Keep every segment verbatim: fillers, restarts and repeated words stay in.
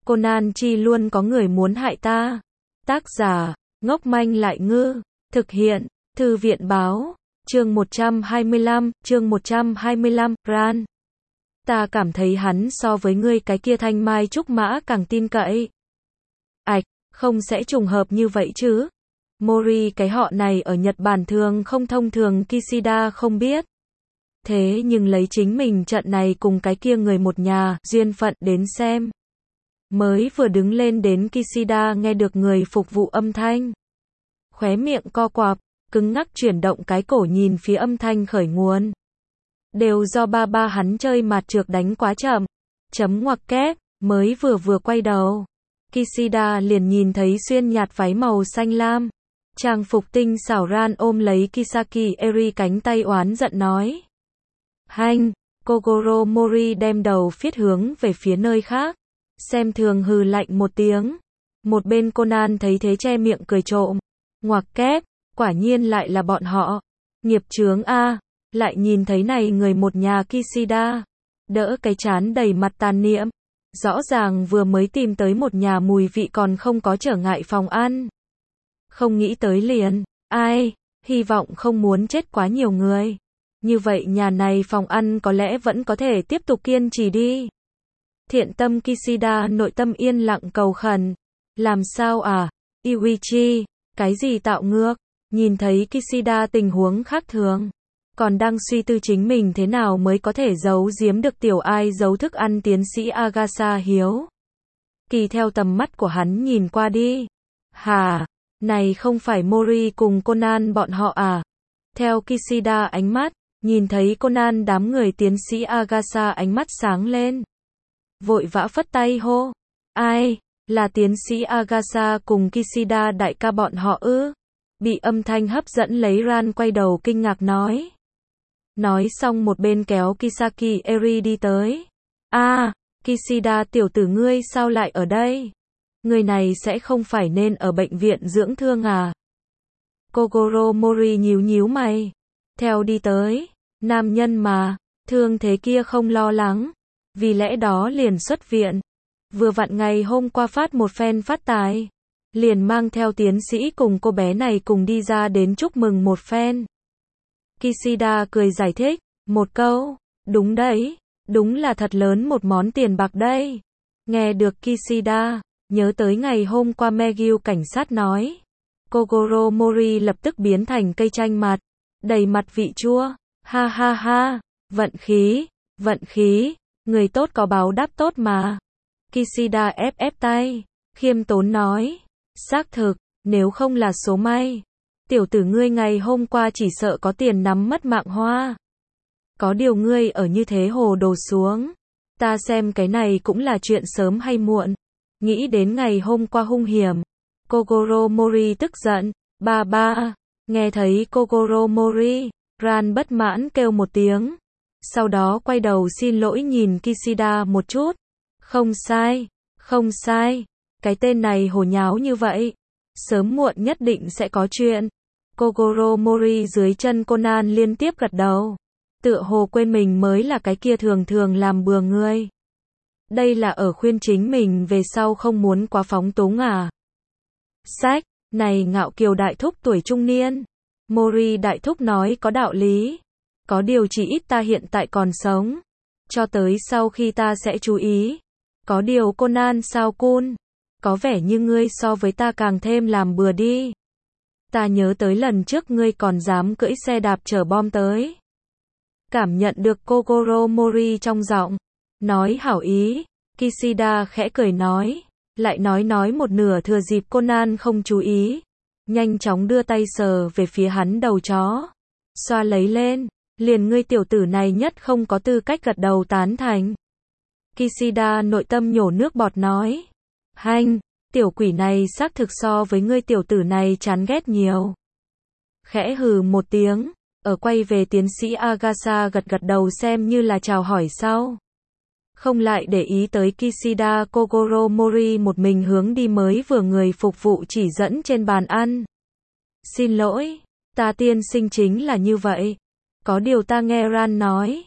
Conan chi luôn có người muốn hại ta. Tác giả, ngốc manh lại ngư. Thực hiện, Thư viện báo. Chương một trăm hai mươi lăm, chương một trăm hai mươi lăm, Ran. Ta cảm thấy hắn so với ngươi cái kia thanh mai trúc mã càng tin cậy. Ảch, không sẽ trùng hợp như vậy chứ? Mori cái họ này ở Nhật Bản thường không thông thường Kishida không biết. Thế nhưng lấy chính mình trận này cùng cái kia người một nhà, duyên phận đến xem. Mới vừa đứng lên đến Kishida nghe được người phục vụ âm thanh. Khóe miệng co quặp, cứng ngắc chuyển động cái cổ nhìn phía âm thanh khởi nguồn. Đều do ba ba hắn chơi mạt trược đánh quá chậm. Chấm ngoặc kép, mới vừa vừa quay đầu. Kishida liền nhìn thấy xuyên nhạt váy màu xanh lam. Trang phục tinh xảo Ran ôm lấy Kisaki Eri cánh tay oán giận nói. Hanh, Kogoro Mori đem đầu phiết hướng về phía nơi khác. Xem thường hừ lạnh một tiếng. Một bên Conan thấy thế che miệng cười trộm. Ngoặc kép, quả nhiên lại là bọn họ. Nghiệp chướng a, lại nhìn thấy này người một nhà Kishida. Đỡ cái chán đầy mặt tàn niệm. Rõ ràng vừa mới tìm tới một nhà mùi vị còn không có trở ngại phòng ăn. Không nghĩ tới liền, ai, hy vọng không muốn chết quá nhiều người. Như vậy nhà này phòng ăn có lẽ vẫn có thể tiếp tục kiên trì đi. Thiện tâm Kishida nội tâm yên lặng cầu khẩn. Làm sao à, Iwichi, cái gì tạo ngược? Nhìn thấy Kishida tình huống khác thường. Còn đang suy tư chính mình thế nào mới có thể giấu giếm được tiểu ai giấu thức ăn tiến sĩ Agasa hiếu. Kỳ theo tầm mắt của hắn nhìn qua đi. Hà, này không phải Mori cùng Conan bọn họ à? Theo Kishida ánh mắt, nhìn thấy Conan đám người tiến sĩ Agasa ánh mắt sáng lên. Vội vã phất tay hô. Ai, là tiến sĩ Agasa cùng Kishida đại ca bọn họ ư? Bị âm thanh hấp dẫn lấy Ran quay đầu kinh ngạc nói. Nói xong một bên kéo Kisaki Eri đi tới. A, à, Kishida tiểu tử ngươi sao lại ở đây? Người này sẽ không phải nên ở bệnh viện dưỡng thương à? Kogoro Mori nhíu nhíu mày. Theo đi tới. Nam nhân mà, thương thế kia không lo lắng. Vì lẽ đó liền xuất viện. Vừa vặn ngày hôm qua phát một phen phát tài. Liền mang theo tiến sĩ cùng cô bé này cùng đi ra đến chúc mừng một phen. Kishida cười giải thích, một câu, đúng đấy, đúng là thật lớn một món tiền bạc đây. Nghe được Kishida, nhớ tới ngày hôm qua Megyu cảnh sát nói. Kogoro Mori lập tức biến thành cây chanh mặt, đầy mặt vị chua, ha ha ha, vận khí, vận khí, người tốt có báo đáp tốt mà. Kishida ép ép tay, khiêm tốn nói, xác thực, nếu không là số may. Tiểu tử ngươi ngày hôm qua chỉ sợ có tiền nắm mất mạng hoa. Có điều ngươi ở như thế hồ đồ xuống. Ta xem cái này cũng là chuyện sớm hay muộn. Nghĩ đến ngày hôm qua hung hiểm. Kogoro Mori tức giận. Ba ba. Nghe thấy Kogoro Mori. Ran bất mãn kêu một tiếng. Sau đó quay đầu xin lỗi nhìn Kishida một chút. Không sai. Không sai. Cái tên này hồ nháo như vậy. Sớm muộn nhất định sẽ có chuyện. Kogoro Mori dưới chân Conan liên tiếp gật đầu. Tựa hồ quên mình mới là cái kia thường thường làm bừa ngươi. Đây là ở khuyên chính mình về sau không muốn quá phóng túng à. Sách, này ngạo kiều đại thúc tuổi trung niên. Mori đại thúc nói có đạo lý. Có điều chỉ ít ta hiện tại còn sống. Cho tới sau khi ta sẽ chú ý. Có điều Conan sao cun. Có vẻ như ngươi so với ta càng thêm làm bừa đi. Ta nhớ tới lần trước ngươi còn dám cưỡi xe đạp chở bom tới. Cảm nhận được Kogoro Mori trong giọng. Nói hảo ý. Kishida khẽ cười nói. Lại nói nói một nửa thừa dịp Conan không chú ý. Nhanh chóng đưa tay sờ về phía hắn đầu chó. Xoa lấy lên. Liền ngươi tiểu tử này nhất không có tư cách gật đầu tán thành. Kishida nội tâm nhổ nước bọt nói. Hanh. Tiểu quỷ này xác thực so với ngươi tiểu tử này chán ghét nhiều. Khẽ hừ một tiếng, ở quay về tiến sĩ Agasa gật gật đầu xem như là chào hỏi sau. Không lại để ý tới Kishida. Kogoro Mori một mình hướng đi mới vừa người phục vụ chỉ dẫn trên bàn ăn. Xin lỗi, ta tiên sinh chính là như vậy. Có điều ta nghe Ran nói.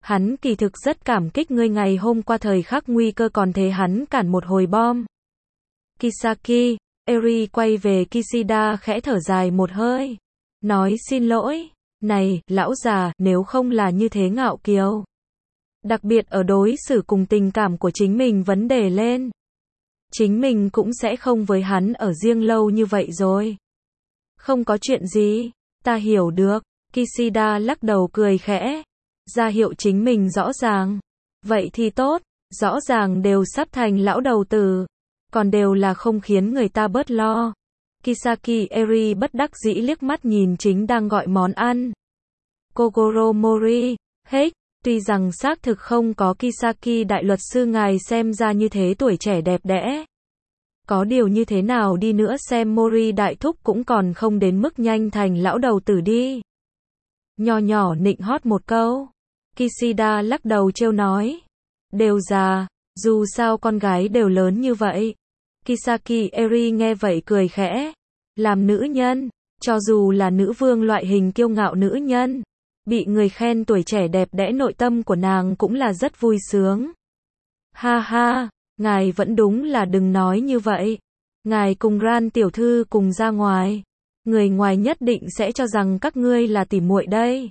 Hắn kỳ thực rất cảm kích ngươi ngày hôm qua thời khắc nguy cơ còn thế hắn cản một hồi bom. Kisaki, Eri quay về Kishida khẽ thở dài một hơi. Nói xin lỗi. Này, lão già, nếu không là như thế ngạo kiều. Đặc biệt ở đối xử cùng tình cảm của chính mình vấn đề lên. Chính mình cũng sẽ không với hắn ở riêng lâu như vậy rồi. Không có chuyện gì, ta hiểu được. Kishida lắc đầu cười khẽ. Ra hiệu chính mình rõ ràng. Vậy thì tốt, rõ ràng đều sắp thành lão đầu tử. Còn đều là không khiến người ta bớt lo. Kisaki Eri bất đắc dĩ liếc mắt nhìn chính đang gọi món ăn. Kogoro Mori, hết, tuy rằng xác thực không có Kisaki đại luật sư ngài xem ra như thế tuổi trẻ đẹp đẽ. Có điều như thế nào đi nữa xem Mori đại thúc cũng còn không đến mức nhanh thành lão đầu tử đi. Nhỏ nhỏ nịnh hót một câu. Kishida lắc đầu trêu nói. Đều già, dù sao con gái đều lớn như vậy. Kisaki Eri nghe vậy cười khẽ. Làm nữ nhân, cho dù là nữ vương loại hình kiêu ngạo nữ nhân, bị người khen tuổi trẻ đẹp đẽ nội tâm của nàng cũng là rất vui sướng. Ha ha, ngài vẫn đúng là đừng nói như vậy. Ngài cùng Ran tiểu thư cùng ra ngoài. Người ngoài nhất định sẽ cho rằng các ngươi là tỉ muội đây.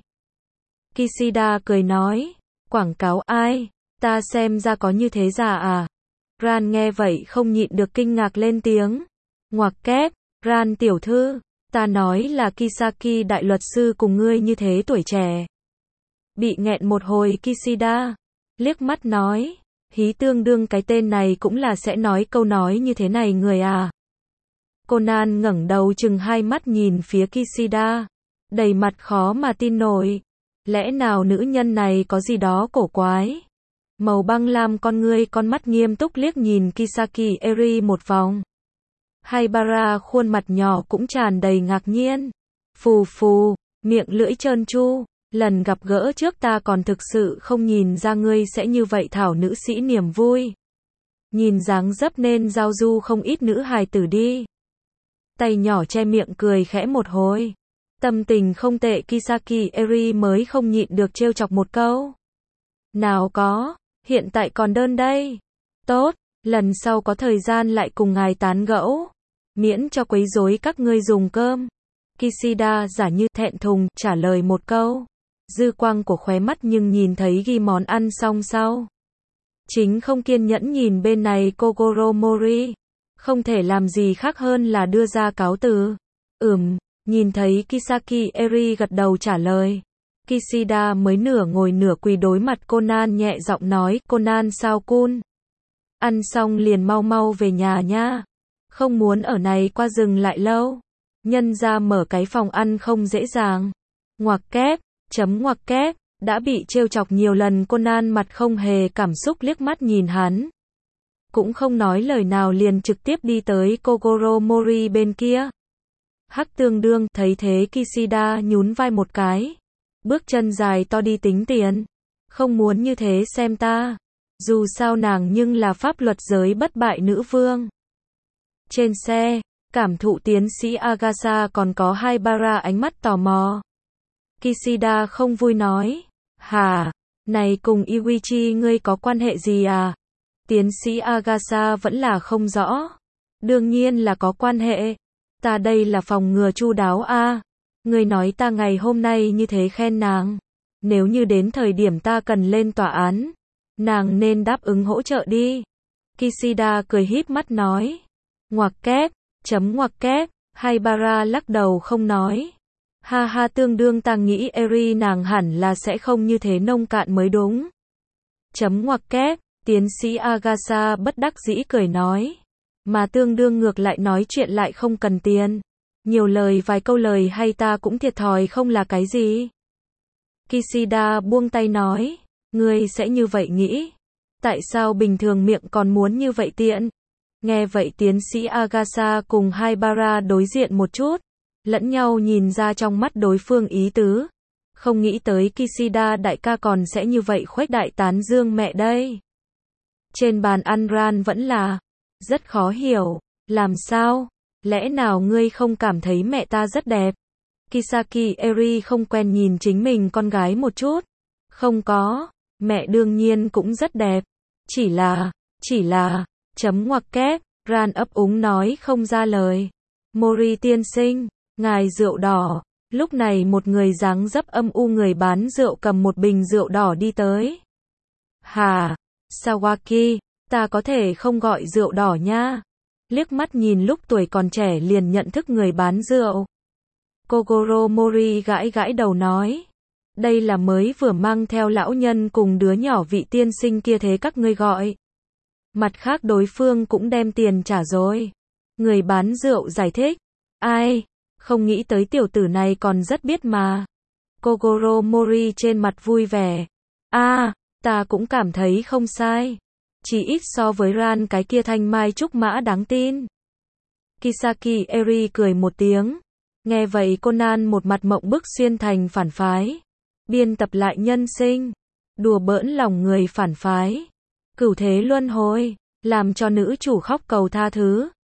Kishida cười nói. Quảng cáo ai? Ta xem ra có như thế già à? Ran nghe vậy không nhịn được kinh ngạc lên tiếng. Ngoặc kép, Ran tiểu thư, ta nói là Kisaki đại luật sư cùng ngươi như thế tuổi trẻ. Bị nghẹn một hồi Kishida, liếc mắt nói, hí tương đương cái tên này cũng là sẽ nói câu nói như thế này người à. Conan ngẩng đầu chừng hai mắt nhìn phía Kishida, đầy mặt khó mà tin nổi. Lẽ nào nữ nhân này có gì đó cổ quái? Màu băng lam con ngươi con mắt nghiêm túc liếc nhìn Kisaki Eri một vòng. Haibara khuôn mặt nhỏ cũng tràn đầy ngạc nhiên. Phù phù, miệng lưỡi trơn tru, lần gặp gỡ trước ta còn thực sự không nhìn ra ngươi sẽ như vậy thảo nữ sĩ niềm vui. Nhìn dáng dấp nên giao du không ít nữ hài tử đi. Tay nhỏ che miệng cười khẽ một hồi. Tâm tình không tệ Kisaki Eri mới không nhịn được trêu chọc một câu. Nào có, hiện tại còn đơn đây. Tốt, lần sau có thời gian lại cùng ngài tán gẫu. Miễn cho quấy rối các ngươi dùng cơm. Kishida giả như thẹn thùng trả lời một câu. Dư quang của khóe mắt nhưng nhìn thấy ghi món ăn xong sau. Chính không kiên nhẫn nhìn bên này Kogoro Mori. Không thể làm gì khác hơn là đưa ra cáo từ. Ừm, nhìn thấy Kisaki Eri gật đầu trả lời. Kishida mới nửa ngồi nửa quỳ đối mặt Conan nhẹ giọng nói, Conan sao cun? Ăn xong liền mau mau về nhà nha. Không muốn ở này qua dừng lại lâu. Nhân ra mở cái phòng ăn không dễ dàng. Ngoặc kép, chấm ngoặc kép, đã bị trêu chọc nhiều lần Conan mặt không hề cảm xúc liếc mắt nhìn hắn. Cũng không nói lời nào liền trực tiếp đi tới Kogoro Mori bên kia. Hắc tương đương thấy thế Kishida nhún vai một cái. Bước chân dài to đi tính tiền. Không muốn như thế xem ta. Dù sao nàng nhưng là pháp luật giới bất bại nữ vương. Trên xe, cảm thụ tiến sĩ Agasa còn có Haibara ánh mắt tò mò. Kishida không vui nói. Hả, này cùng Iwichi ngươi có quan hệ gì à? Tiến sĩ Agasa vẫn là không rõ. Đương nhiên là có quan hệ. Ta đây là phòng ngừa chu đáo a. Ngươi nói ta ngày hôm nay như thế khen nàng. Nếu như đến thời điểm ta cần lên tòa án, nàng nên đáp ứng hỗ trợ đi. Kishida cười híp mắt nói. Ngoặc kép, chấm ngoặc kép, Haibara lắc đầu không nói. Ha ha tương đương ta nghĩ Eri nàng hẳn là sẽ không như thế nông cạn mới đúng. Chấm ngoặc kép, tiến sĩ Agasa bất đắc dĩ cười nói. Mà tương đương ngược lại nói chuyện lại không cần tiền. Nhiều lời vài câu lời hay ta cũng thiệt thòi không là cái gì. Kishida buông tay nói. Ngươi sẽ như vậy nghĩ. Tại sao bình thường miệng còn muốn như vậy tiện? Nghe vậy tiến sĩ Agasa cùng Haibara đối diện một chút. Lẫn nhau nhìn ra trong mắt đối phương ý tứ. Không nghĩ tới Kishida đại ca còn sẽ như vậy khuếch đại tán dương mẹ đây. Trên bàn ăn Ran vẫn là rất khó hiểu. Làm sao? Lẽ nào ngươi không cảm thấy mẹ ta rất đẹp? Kisaki Eri không quen nhìn chính mình con gái một chút. Không có. Mẹ đương nhiên cũng rất đẹp. Chỉ là, chỉ là, chấm ngoặc kép, Ran ấp úng nói không ra lời. Mori tiên sinh, ngài rượu đỏ. Lúc này một người dáng dấp âm u người bán rượu cầm một bình rượu đỏ đi tới. Hà, Sawaki, ta có thể không gọi rượu đỏ nha. Liếc mắt nhìn lúc tuổi còn trẻ liền nhận thức người bán rượu. Kogoro Mori gãi gãi đầu nói. Đây là mới vừa mang theo lão nhân cùng đứa nhỏ vị tiên sinh kia thế các ngươi gọi. Mặt khác đối phương cũng đem tiền trả rồi. Người bán rượu giải thích. Ai, không nghĩ tới tiểu tử này còn rất biết mà. Kogoro Mori trên mặt vui vẻ. À, ta cũng cảm thấy không sai. Chỉ ít so với Ran cái kia thanh mai trúc mã đáng tin. Kisaki Eri cười một tiếng. Nghe vậy Conan một mặt mộng bức xuyên thành phản phái. Biên tập lại nhân sinh. Đùa bỡn lòng người phản phái. Cửu thế luân hồi. Làm cho nữ chủ khóc cầu tha thứ.